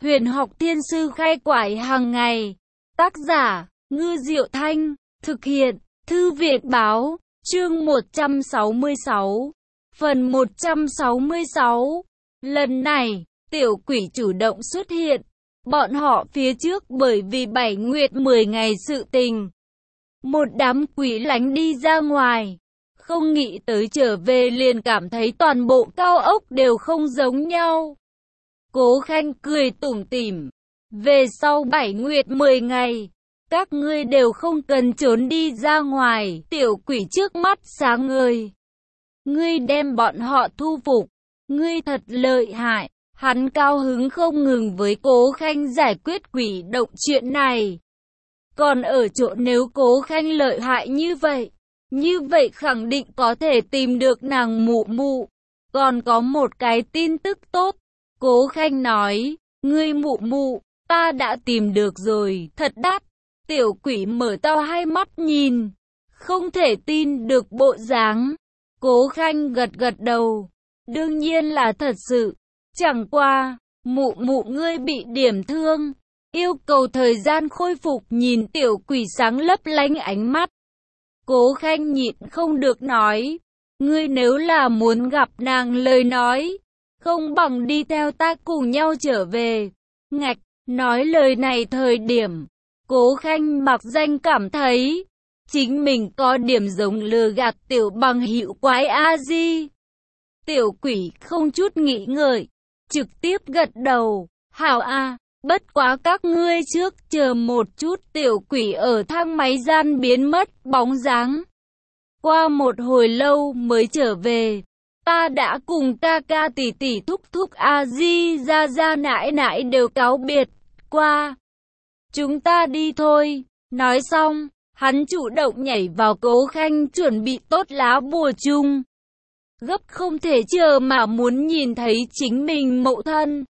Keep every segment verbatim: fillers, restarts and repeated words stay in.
Huyền học thiên sư khai quải hàng ngày. Tác giả, Ngư Diệu Thanh. Thực hiện, Thư viện báo. Chương một trăm sáu mươi sáu. Phần một trăm sáu mươi sáu. Lần này, tiểu quỷ chủ động xuất hiện. Bọn họ phía trước bởi vì bảy nguyệt mười ngày sự tình. Một đám quỷ lánh đi ra ngoài. Không nghĩ tới trở về liền cảm thấy toàn bộ cao ốc đều không giống nhau. Cố Khanh cười tủm tỉm. Về sau bảy nguyệt mười ngày, các ngươi đều không cần trốn đi ra ngoài. Tiểu quỷ trước mắt sáng ngời. Ngươi đem bọn họ thu phục. Ngươi thật lợi hại. Hắn cao hứng không ngừng với Cố Khanh giải quyết quỷ động chuyện này. Còn ở chỗ nếu Cố Khanh lợi hại như vậy, như vậy khẳng định có thể tìm được nàng mụ mụ. Còn có một cái tin tức tốt. Cố Khanh nói, ngươi mụ mụ, ta đã tìm được rồi, thật đắt. Tiểu quỷ mở to hai mắt nhìn, không thể tin được bộ dáng. Cố Khanh gật gật đầu, đương nhiên là thật sự. Chẳng qua, mụ mụ ngươi bị điểm thương, yêu cầu thời gian khôi phục. Nhìn tiểu quỷ sáng lấp lánh ánh mắt, Cố Khanh nhịn không được nói, ngươi nếu là muốn gặp nàng lời nói, không bằng đi theo ta cùng nhau trở về. Ngạch, nói lời này thời điểm, Cố Khanh mặc danh cảm thấy, chính mình có điểm giống lừa gạt tiểu bằng hữu quái a di. Tiểu quỷ không chút nghĩ ngợi, trực tiếp gật đầu, hảo a, bất quá các ngươi trước chờ một chút. Tiểu quỷ ở thang máy gian biến mất bóng dáng. Qua một hồi lâu mới trở về. Ta đã cùng ca ca tỷ tỷ thúc thúc a di ra ra nãi nãi đều cáo biệt qua. Chúng ta đi thôi. Nói xong, hắn chủ động nhảy vào Cố Khanh chuẩn bị tốt lá bùa chung. Gấp không thể chờ mà muốn nhìn thấy chính mình mẫu thân.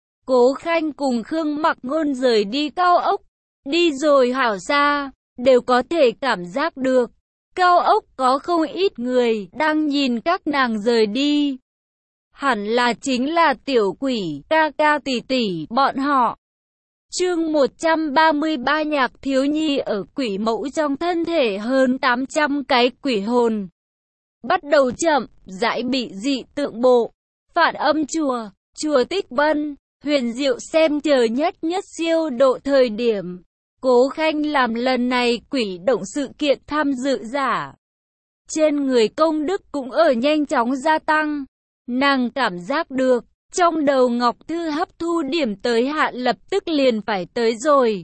Cố Khanh cùng Khương Mặc Ngôn rời đi cao ốc. Đi rồi hảo xa, đều có thể cảm giác được. Cao ốc có không ít người đang nhìn các nàng rời đi. Hẳn là chính là tiểu quỷ, ca ca tỷ tỷ bọn họ. Chương một trăm ba mươi ba. Nhạc thiếu nhi ở quỷ mẫu trong thân thể hơn tám trăm cái quỷ hồn. Bắt đầu chậm, rãi bị dị tượng bộ. Phản âm chùa, chùa Tích Vân, huyền diệu xem chờ nhất nhất siêu độ thời điểm. Cố Khanh làm lần này quỷ động sự kiện tham dự giả. Trên người công đức cũng ở nhanh chóng gia tăng. Nàng cảm giác được, trong đầu Ngọc Thư hấp thu điểm tới hạn lập tức liền phải tới rồi.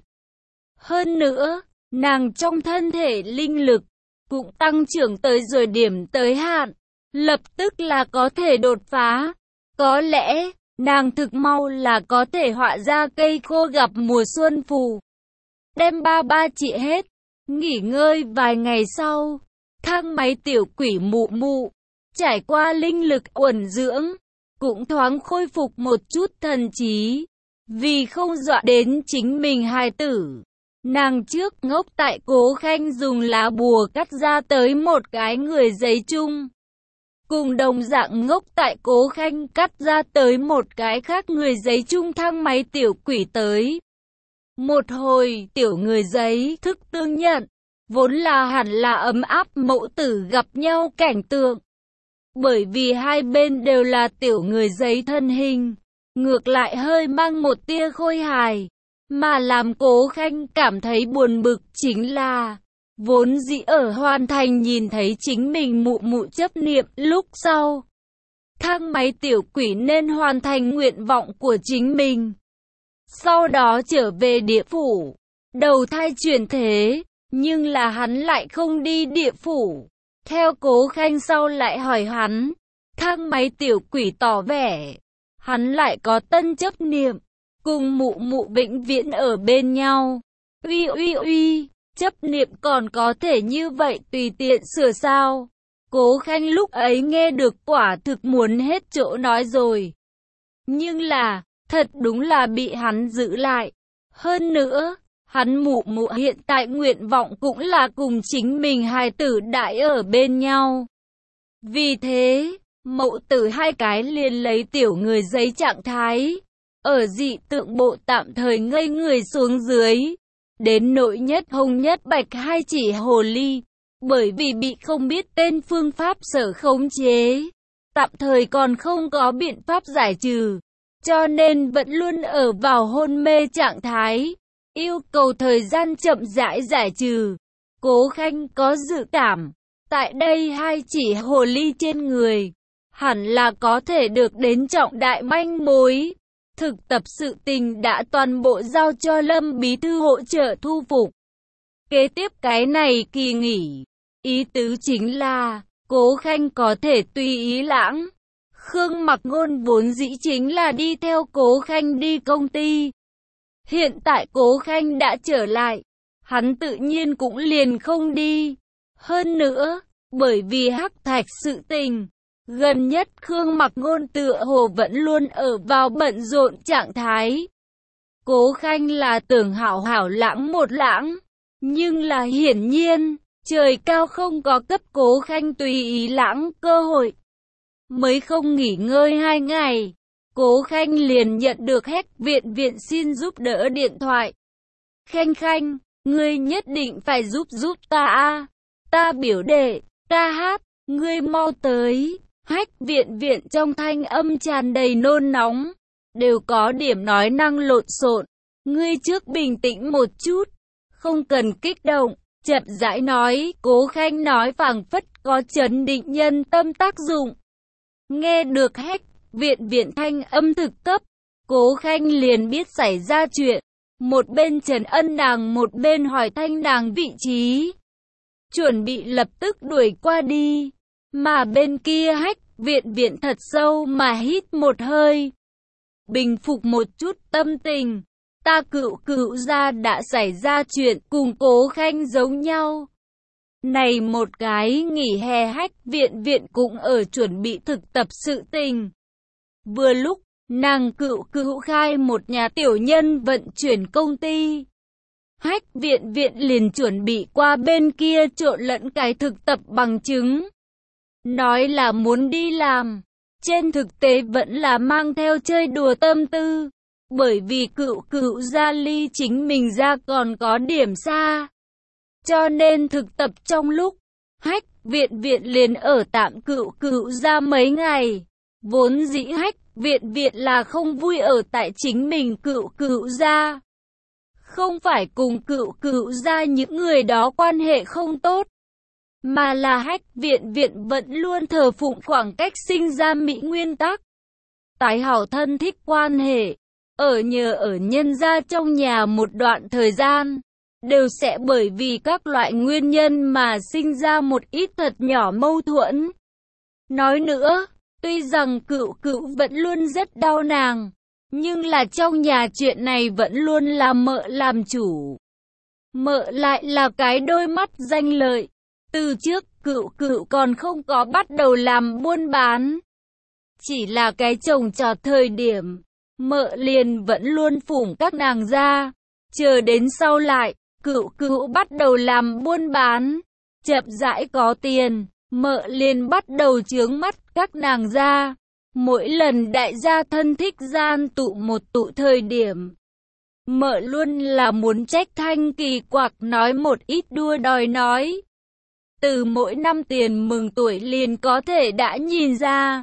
Hơn nữa, nàng trong thân thể linh lực cũng tăng trưởng tới rồi điểm tới hạn, lập tức là có thể đột phá. Có lẽ, nàng thực mau là có thể họa ra cây khô gặp mùa xuân phù. Đem ba ba trị hết, nghỉ ngơi vài ngày sau, thang máy tiểu quỷ mụ mụ, trải qua linh lực uẩn dưỡng, cũng thoáng khôi phục một chút thần trí, vì không dọa đến chính mình hài tử. Nàng trước ngốc tại Cố Khanh dùng lá bùa cắt ra tới một cái người giấy chung. Cùng đồng dạng ngốc tại Cố Khanh cắt ra tới một cái khác người giấy chung thang máy tiểu quỷ tới. Một hồi, tiểu người giấy thức tương nhận, vốn là hẳn là ấm áp mẫu tử gặp nhau cảnh tượng. Bởi vì hai bên đều là tiểu người giấy thân hình, ngược lại hơi mang một tia khôi hài, mà làm Cố Khanh cảm thấy buồn bực chính là, vốn dĩ ở hoàn thành nhìn thấy chính mình mụ mụ chấp niệm lúc sau. Thang máy tiểu quỷ nên hoàn thành nguyện vọng của chính mình. Sau đó trở về địa phủ, đầu thai chuyển thế, nhưng là hắn lại không đi địa phủ. Theo Cố Khanh sau lại hỏi hắn, thang máy tiểu quỷ tỏ vẻ, hắn lại có tân chấp niệm, cùng mụ mụ vĩnh viễn ở bên nhau. Uy uy uy, chấp niệm còn có thể như vậy tùy tiện sửa sao? Cố Khanh lúc ấy nghe được quả thực muốn hết chỗ nói rồi. Nhưng là, thật đúng là bị hắn giữ lại. Hơn nữa, hắn mụ mụ hiện tại nguyện vọng cũng là cùng chính mình hài tử đại ở bên nhau. Vì thế, mẫu tử hai cái liền lấy tiểu người giấy trạng thái, ở dị tượng bộ tạm thời ngây người xuống dưới. Đến nỗi nhất hồng nhất bạch hai chỉ hồ ly, bởi vì bị không biết tên phương pháp sở khống chế, tạm thời còn không có biện pháp giải trừ, cho nên vẫn luôn ở vào hôn mê trạng thái, yêu cầu thời gian chậm rãi giải trừ. Cố Khanh có dự cảm, tại đây hai chỉ hồ ly trên người, hẳn là có thể được đến trọng đại manh mối. Thực tập sự tình đã toàn bộ giao cho Lâm Bí Thư hỗ trợ thu phục. Kế tiếp cái này kỳ nghỉ, ý tứ chính là, Cố Khanh có thể tùy ý lãng. Khương Mặc Ngôn vốn dĩ chính là đi theo Cố Khanh đi công ty. Hiện tại Cố Khanh đã trở lại, hắn tự nhiên cũng liền không đi. Hơn nữa, bởi vì Hắc Thạch sự tình, gần nhất Khương Mặc Ngôn tựa hồ vẫn luôn ở vào bận rộn trạng thái. Cố Khanh là tưởng hảo hảo lãng một lãng, nhưng là hiển nhiên, trời cao không có cấp Cố Khanh tùy ý lãng cơ hội. Mới không nghỉ ngơi hai ngày, Cố Khanh liền nhận được Hách Viện Viện xin giúp đỡ điện thoại. Khanh Khanh, ngươi nhất định phải giúp giúp ta a, ta biểu đệ, ta hát, ngươi mau tới. Hách Viện Viện trong thanh âm tràn đầy nôn nóng, đều có điểm nói năng lộn xộn. Ngươi trước bình tĩnh một chút, không cần kích động, chậm rãi nói. Cố Khanh nói phảng phất có trấn định nhân tâm tác dụng. Nghe được Hách Viện Viện thanh âm thực cấp, Cố Khanh liền biết xảy ra chuyện. Một bên trấn ân nàng, một bên hỏi thanh nàng vị trí, chuẩn bị lập tức đuổi qua đi. Mà bên kia Hách Viện Viện thật sâu mà hít một hơi, bình phục một chút tâm tình. Ta cựu cựu gia đã xảy ra chuyện cùng Cố Khanh giống nhau. Này một cái nghỉ hè Hách Viện Viện cũng ở chuẩn bị thực tập sự tình. Vừa lúc, nàng cựu cựu khai một nhà tiểu nhân vận chuyển công ty. Hách Viện Viện liền chuẩn bị qua bên kia trộn lẫn cái thực tập bằng chứng. Nói là muốn đi làm, trên thực tế vẫn là mang theo chơi đùa tâm tư. Bởi vì cựu cựu gia ly chính mình ra còn có điểm xa, cho nên thực tập trong lúc, Hách Viện Viện liền ở tạm cựu cựu gia mấy ngày. Vốn dĩ Hách Viện Viện là không vui ở tại chính mình cựu cựu gia. Không phải cùng cựu cựu gia những người đó quan hệ không tốt, mà là Hách Viện Viện vẫn luôn thờ phụng khoảng cách sinh ra mỹ nguyên tắc. Tái hảo thân thích quan hệ, ở nhờ ở nhân gia trong nhà một đoạn thời gian, đều sẽ bởi vì các loại nguyên nhân mà sinh ra một ít thật nhỏ mâu thuẫn. Nói nữa, tuy rằng cựu cựu vẫn luôn rất đau nàng, nhưng là trong nhà chuyện này vẫn luôn là mợ làm chủ. Mợ lại là cái đôi mắt danh lợi. Từ trước cựu cựu còn không có bắt đầu làm buôn bán, chỉ là cái trồng trọt thời điểm, mợ liền vẫn luôn phủng các nàng ra. Chờ đến sau lại, cựu cựu bắt đầu làm buôn bán, chậm rãi có tiền, mợ liền bắt đầu chướng mắt các nàng ra. Mỗi lần đại gia thân thích gian tụ một tụ thời điểm, mợ luôn là muốn trách thanh kỳ quặc nói một ít đua đòi nói. Từ mỗi năm tiền mừng tuổi liền có thể đã nhìn ra.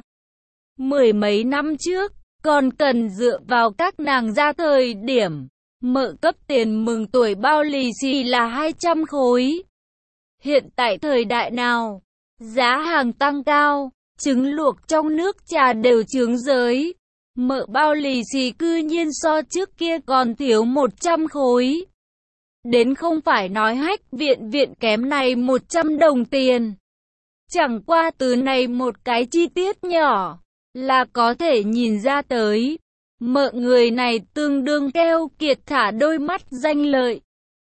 Mười mấy năm trước, còn cần dựa vào các nàng ra thời điểm, mợ cấp tiền mừng tuổi bao lì xì là hai trăm khối. Hiện tại thời đại nào, giá hàng tăng cao, trứng luộc trong nước trà đều chướng giới. Mợ bao lì xì cư nhiên so trước kia còn thiếu một trăm khối. Đến không phải nói Hách Viện Viện kém này một trăm đồng tiền. Chẳng qua từ này một cái chi tiết nhỏ, là có thể nhìn ra tới. Mợ người này tương đương keo kiệt thả đôi mắt danh lợi.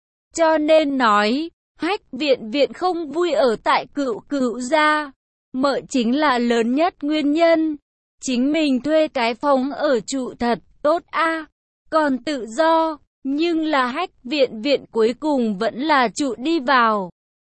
Cho nên nói, Hách Viện Viện không vui ở tại cựu cựu gia. Mợ chính là lớn nhất nguyên nhân. Chính mình thuê cái phòng ở trụ thật tốt a, còn tự do. Nhưng là Hách Viện Viện cuối cùng vẫn là trụ đi vào.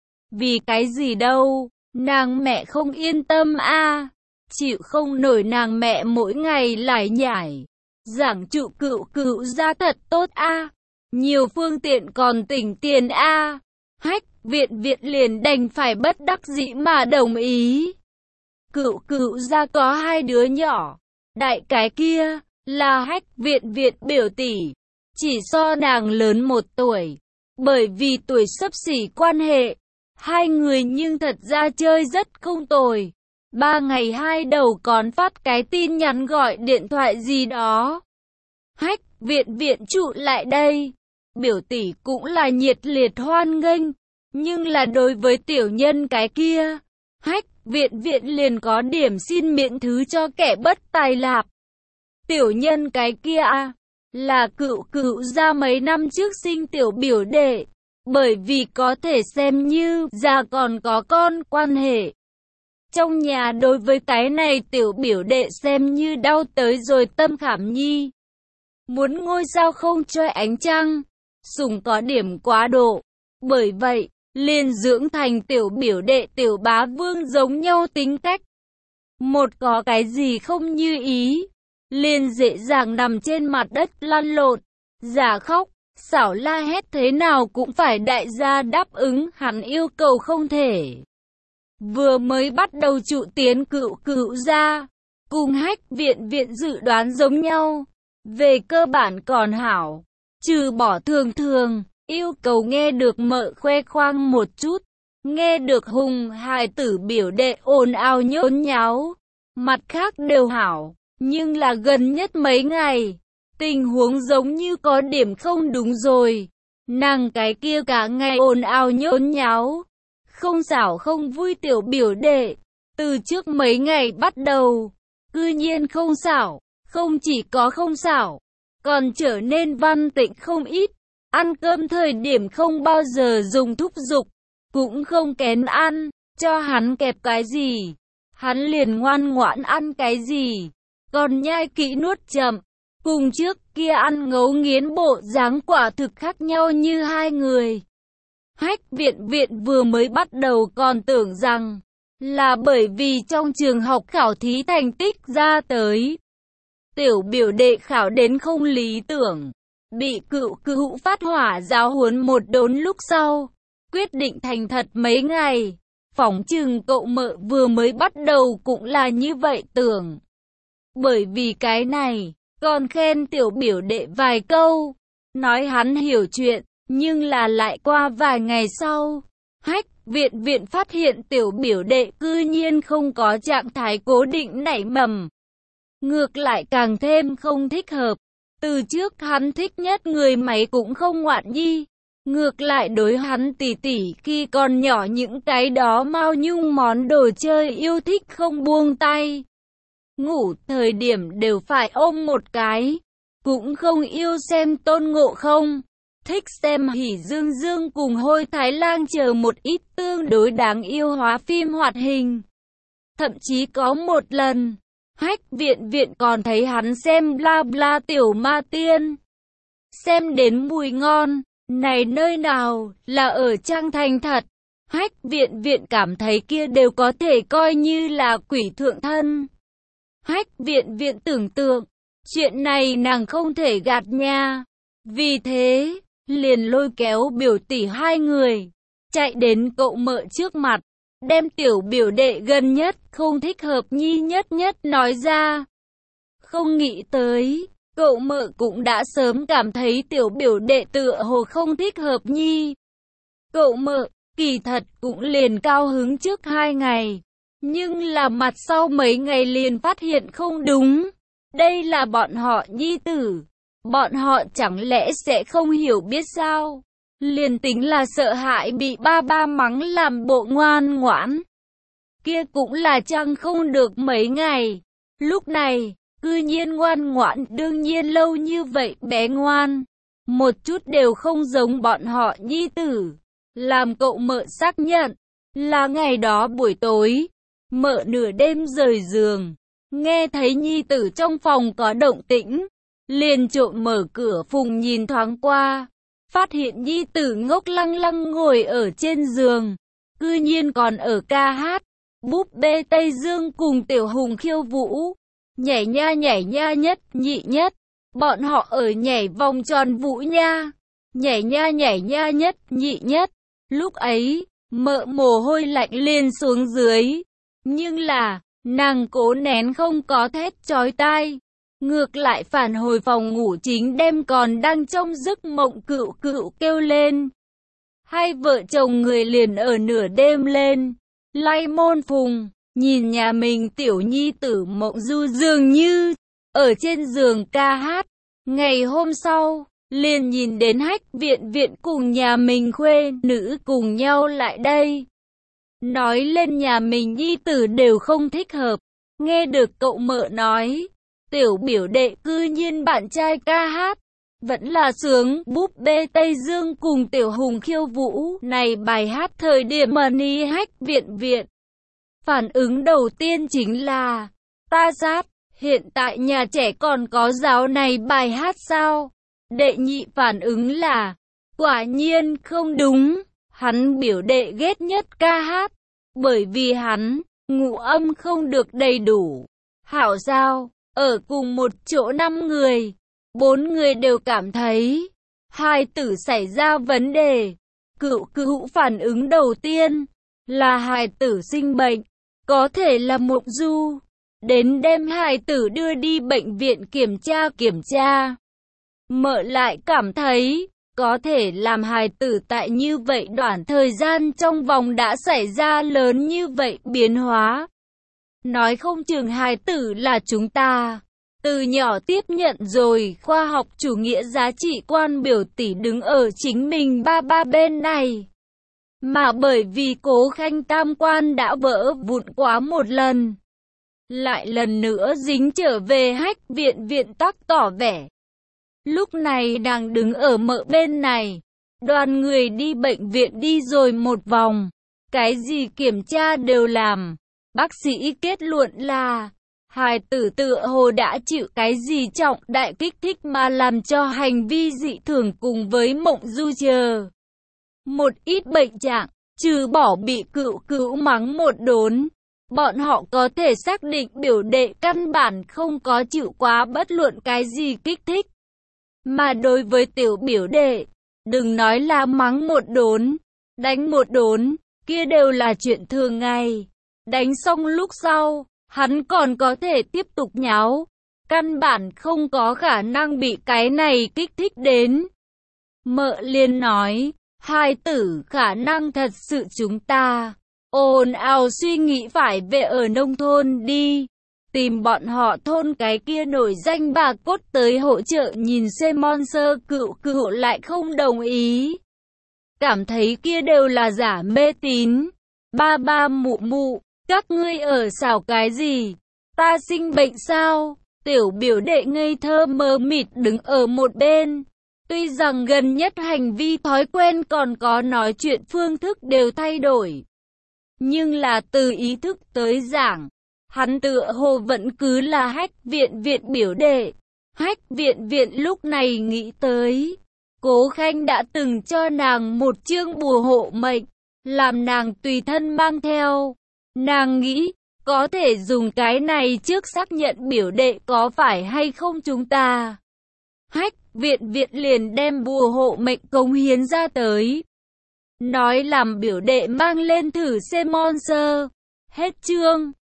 Vì cái gì đâu, nàng mẹ không yên tâm a, chịu không nổi nàng mẹ mỗi ngày lải nhải. Giảng trụ cựu cựu ra thật tốt a, nhiều phương tiện còn tỉnh tiền a. Hách viện viện liền đành phải bất đắc dĩ mà đồng ý. Cựu cựu ra có hai đứa nhỏ, đại cái kia là Hách viện viện biểu tỷ, chỉ so nàng lớn một tuổi, bởi vì tuổi xấp xỉ quan hệ, hai người nhưng thật ra chơi rất không tồi. Ba ngày hai đầu còn phát cái tin nhắn gọi điện thoại gì đó. Hách viện viện trụ lại đây, biểu tỷ cũng là nhiệt liệt hoan nghênh, nhưng là đối với tiểu nhân cái kia, Hách viện viện liền có điểm xin miễn thứ cho kẻ bất tài lạp. Tiểu nhân cái kia à, là cựu cựu ra mấy năm trước sinh tiểu biểu đệ, bởi vì có thể xem như già còn có con quan hệ. Trong nhà đối với cái này tiểu biểu đệ xem như đau tới rồi tâm khảm nhi. Muốn ngôi sao không trôi ánh trăng, sủng có điểm quá độ. Bởi vậy, liền dưỡng thành tiểu biểu đệ tiểu bá vương giống nhau tính cách. Một có cái gì không như ý, liền dễ dàng nằm trên mặt đất lăn lộn, giả khóc, xảo la hét thế nào cũng phải đại gia đáp ứng hắn yêu cầu không thể. Vừa mới bắt đầu trụ tiến cựu cựu ra, cùng Hách viện viện dự đoán giống nhau, về cơ bản còn hảo, trừ bỏ thường thường, yêu cầu nghe được mợ khoe khoang một chút, nghe được hùng hài tử biểu đệ ồn ào nhốn nháo, mặt khác đều hảo, nhưng là gần nhất mấy ngày, tình huống giống như có điểm không đúng rồi, nàng cái kia cả ngày ồn ào nhốn nháo, không xảo không vui tiểu biểu đệ, từ trước mấy ngày bắt đầu, cư nhiên không xảo, không chỉ có không xảo, còn trở nên văn tịnh không ít, ăn cơm thời điểm không bao giờ dùng thúc giục, cũng không kén ăn, cho hắn kẹp cái gì, hắn liền ngoan ngoãn ăn cái gì, còn nhai kỹ nuốt chậm, cùng trước kia ăn ngấu nghiến bộ dáng quả thực khác nhau như hai người. Hách viện viện vừa mới bắt đầu còn tưởng rằng là bởi vì trong trường học khảo thí thành tích ra tới. Tiểu biểu đệ khảo đến không lý tưởng, bị cựu cựu phát hỏa giáo huấn một đốn lúc sau, quyết định thành thật mấy ngày. Phỏng chừng cậu mợ vừa mới bắt đầu cũng là như vậy tưởng. Bởi vì cái này, còn khen tiểu biểu đệ vài câu, nói hắn hiểu chuyện. Nhưng là lại qua vài ngày sau, Hách viện viện phát hiện tiểu biểu đệ cư nhiên không có trạng thái cố định nảy mầm. Ngược lại càng thêm không thích hợp. Từ trước hắn thích nhất người máy cũng không ngoạn nhi. Ngược lại đối hắn tỉ tỉ khi còn nhỏ những cái đó mao nhung món đồ chơi yêu thích không buông tay. Ngủ thời điểm đều phải ôm một cái. Cũng không yêu xem Tôn Ngộ Không. Thích xem Hỉ Dương Dương cùng Hôi Thái Lang chờ một ít tương đối đáng yêu hóa phim hoạt hình. Thậm chí có một lần, Hách viện viện còn thấy hắn xem Bla Bla Tiểu Ma Tiên. Xem đến mùi ngon, này nơi nào là ở Trang Thành thật. Hách viện viện cảm thấy kia đều có thể coi như là quỷ thượng thân. Hách viện viện tưởng tượng, chuyện này nàng không thể gạt nha. Vì thế, liền lôi kéo biểu tỷ hai người, chạy đến cậu mợ trước mặt, đem tiểu biểu đệ gần nhất, không thích hợp nhi nhất nhất nói ra. Không nghĩ tới, cậu mợ cũng đã sớm cảm thấy tiểu biểu đệ tựa hồ không thích hợp nhi. Cậu mợ, kỳ thật cũng liền cao hứng trước hai ngày, nhưng là mặt sau mấy ngày liền phát hiện không đúng. Đây là bọn họ nhi tử. Bọn họ chẳng lẽ sẽ không hiểu biết sao? Liền tính là sợ hãi bị ba ba mắng làm bộ ngoan ngoãn. Kia cũng là chăng không được mấy ngày. Lúc này, cư nhiên ngoan ngoãn đương nhiên lâu như vậy bé ngoan. Một chút đều không giống bọn họ nhi tử. Làm cậu mợ xác nhận, là ngày đó buổi tối, mợ nửa đêm rời giường. Nghe thấy nhi tử trong phòng có động tĩnh. Liền trộm mở cửa phùng nhìn thoáng qua, phát hiện nhi tử ngốc lăng lăng ngồi ở trên giường, cư nhiên còn ở ca hát, búp bê Tây Dương cùng tiểu hùng khiêu vũ, nhảy nha nhảy nha nhất nhị nhất, Bọn họ ở nhảy vòng tròn vũ nha. Nhảy nha nhảy nha nhất nhị nhất. Lúc ấy, Mợ mồ hôi lạnh liền xuống dưới. Nhưng là, nàng cố nén không có thét chói tai. Ngược lại phản hồi phòng ngủ chính đêm còn đang trong giấc mộng Cựu Cựu kêu lên. Hai vợ chồng người liền ở nửa đêm lên. Lay môn phùng, nhìn nhà mình tiểu nhi tử Mộng Du dường như ở trên giường ca hát. Ngày hôm sau, liền nhìn đến Hách Viện Viện cùng nhà mình khuê nữ cùng nhau lại đây. Nói lên nhà mình nhi tử đều không thích hợp. Nghe được cậu Mợ nói, tiểu biểu đệ cư nhiên bạn trai ca hát. Vẫn là sướng búp bê Tây Dương cùng tiểu hùng khiêu vũ. Này bài hát thời điểm mà ni Hách Viện Viện. Phản ứng đầu tiên chính là, ta sát, hiện tại nhà trẻ còn có giáo này bài hát sao? Đệ nhị phản ứng là, quả nhiên không đúng, hắn biểu đệ ghét nhất ca hát, bởi vì hắn, ngũ âm không được đầy đủ. Hảo sao, ở cùng một chỗ năm người, bốn người đều cảm thấy, hai tử xảy ra vấn đề. Cựu Cựu phản ứng đầu tiên, là hài tử sinh bệnh, có thể là Mộng Du. Đến đêm hài tử đưa đi bệnh viện kiểm tra kiểm tra. Mợ lại cảm thấy, có thể làm hài tử tại như vậy đoạn thời gian trong vòng đã xảy ra lớn như vậy biến hóa. Nói không chừng hài tử là chúng ta. Từ nhỏ tiếp nhận rồi khoa học chủ nghĩa giá trị quan biểu tỷ đứng ở chính mình ba ba bên này. Mà bởi vì Cố Khanh tam quan đã vỡ vụn quá một lần. Lại lần nữa dính trở về Hách Viện Viện tắc tỏ vẻ. Lúc này đang đứng ở Mợ bên này. Đoàn người đi bệnh viện đi rồi một vòng. Cái gì kiểm tra đều làm. Bác sĩ kết luận là hài tử tựa hồ đã chịu cái gì trọng đại kích thích mà làm cho hành vi dị thường cùng với Mộng Du chờ. Một ít bệnh trạng, trừ bỏ bị Cựu Cựu mắng một đốn. Bọn họ có thể xác định biểu đệ căn bản không có chịu quá bất luận cái gì kích thích. Mà đối với tiểu biểu đệ, đừng nói là mắng một đốn, đánh một đốn, kia đều là chuyện thường ngày. Đánh xong lúc sau, hắn còn có thể tiếp tục nháo. Căn bản không có khả năng bị cái này kích thích đến. Mợ liền nói, hai tử khả năng thật sự chúng ta ồn ào suy nghĩ phải về ở nông thôn đi. Tìm bọn họ thôn cái kia nổi danh bà cốt tới hỗ trợ nhìn xem Monster. Cựu Cựu lại không đồng ý. Cảm thấy kia đều là giả mê tín. Ba ba mụ mụ, các ngươi ở xảo cái gì? Ta sinh bệnh sao? Tiểu biểu đệ ngây thơ mờ mịt đứng ở một bên. Tuy rằng gần nhất hành vi thói quen còn có nói chuyện phương thức đều thay đổi. Nhưng là từ ý thức tới giảng, hắn tựa hồ vẫn cứ là Hách Viện Viện biểu đệ. Hách Viện Viện lúc này nghĩ tới, Cố Khanh đã từng cho nàng một chương bùa hộ mệnh, làm nàng tùy thân mang theo. Nàng nghĩ, có thể dùng cái này trước xác nhận biểu đệ có phải hay không chúng ta. Hách Viện Viện liền đem bùa hộ mệnh cống hiến ra tới. Nói làm biểu đệ mang lên thử xem Monster. Hết chương.